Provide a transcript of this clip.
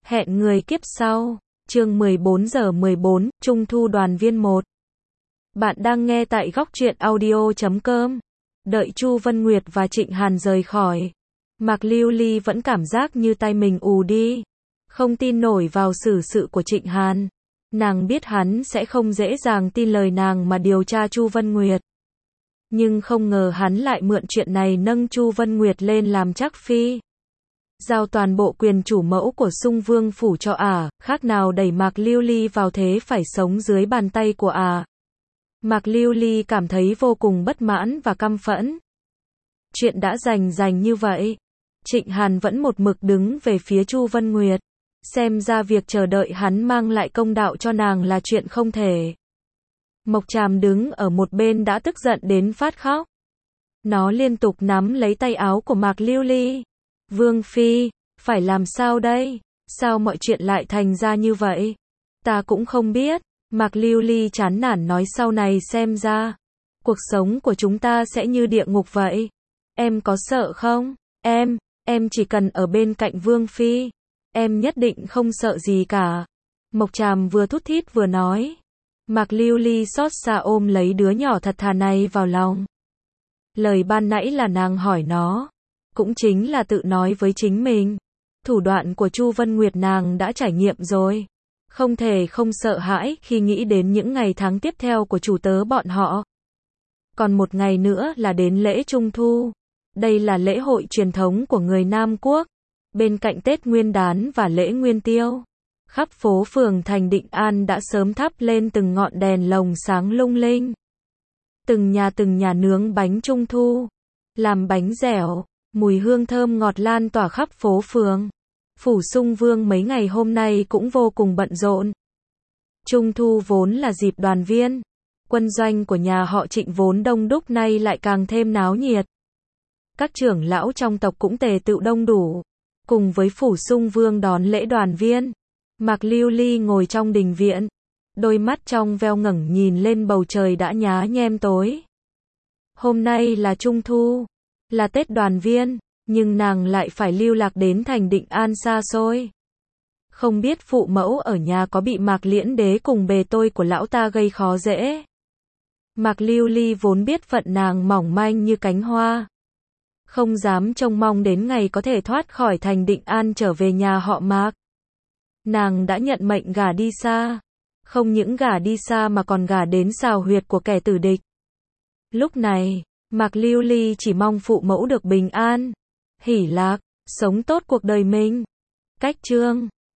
Hẹn người kiếp sau. Chương 14 giờ 14, Trung thu đoàn viên 1. Bạn đang nghe tại góc truyện audio.com. Đợi Chu Vân Nguyệt và Trịnh Hàn rời khỏi, Mạc Lưu Ly vẫn cảm giác như tay mình ù đi. Không tin nổi vào xử sự của Trịnh Hàn. Nàng biết hắn sẽ không dễ dàng tin lời nàng mà điều tra Chu Vân Nguyệt. Nhưng không ngờ hắn lại mượn chuyện này nâng Chu Vân Nguyệt lên làm trắc phi. Giao toàn bộ quyền chủ mẫu của Sung Vương phủ cho khác nào đẩy Mạc Lưu Ly vào thế phải sống dưới bàn tay của Mạc Lưu Ly cảm thấy vô cùng bất mãn và căm phẫn. Chuyện đã rành như vậy. Trịnh Hàn vẫn một mực đứng về phía Chu Vân Nguyệt. Xem ra việc chờ đợi hắn mang lại công đạo cho nàng là chuyện không thể. Mộc Tràm đứng ở một bên đã tức giận đến phát khóc. Nó liên tục nắm lấy tay áo của Mạc Lưu Ly. Vương Phi, phải làm sao đây? Sao mọi chuyện lại thành ra như vậy? Ta cũng không biết. Mạc Lưu Ly chán nản nói, sau này xem ra cuộc sống của chúng ta sẽ như địa ngục vậy. Em có sợ không? Em chỉ cần ở bên cạnh Vương Phi. Em nhất định không sợ gì cả. Mộc Tràm vừa thút thít vừa nói. Mạc Lưu Ly xót xa ôm lấy đứa nhỏ thật thà này vào lòng. Lời ban nãy là nàng hỏi nó, cũng chính là tự nói với chính mình. Thủ đoạn của Chu Vân Nguyệt nàng đã trải nghiệm rồi. Không thể không sợ hãi khi nghĩ đến những ngày tháng tiếp theo của chủ tớ bọn họ. Còn một ngày nữa là đến lễ Trung Thu. Đây là lễ hội truyền thống của người Nam Quốc. Bên cạnh Tết Nguyên Đán và lễ Nguyên Tiêu, khắp phố phường thành Định An đã sớm thắp lên từng ngọn đèn lồng sáng lung linh. Từng nhà nướng bánh Trung Thu, làm bánh dẻo, mùi hương thơm ngọt lan tỏa khắp phố phường. Phủ Sung Vương mấy ngày hôm nay cũng vô cùng bận rộn. Trung Thu vốn là dịp đoàn viên. Quân doanh của nhà họ Trịnh vốn đông đúc nay lại càng thêm náo nhiệt. Các trưởng lão trong tộc cũng tề tựu đông đủ. Cùng với Phủ Sung Vương đón lễ đoàn viên, Mạc Lưu Ly ngồi trong đình viện. Đôi mắt trong veo ngẩng nhìn lên bầu trời đã nhá nhem tối. Hôm nay là Trung Thu, là Tết đoàn viên, nhưng nàng lại phải lưu lạc đến thành Định An xa xôi. Không biết phụ mẫu ở nhà có bị Mạc Liễn Đế cùng bề tôi của lão ta gây khó dễ. Mạc Lưu Ly vốn biết phận nàng mỏng manh như cánh hoa. Không dám trông mong đến ngày có thể thoát khỏi thành Định An trở về nhà họ Mạc. Nàng đã nhận mệnh gả đi xa. Không những gả đi xa mà còn gả đến xào huyệt của kẻ tử địch. Lúc này, Mạc Lưu Ly chỉ mong phụ mẫu được bình an, hỉ lạc, sống tốt cuộc đời mình. Cách chương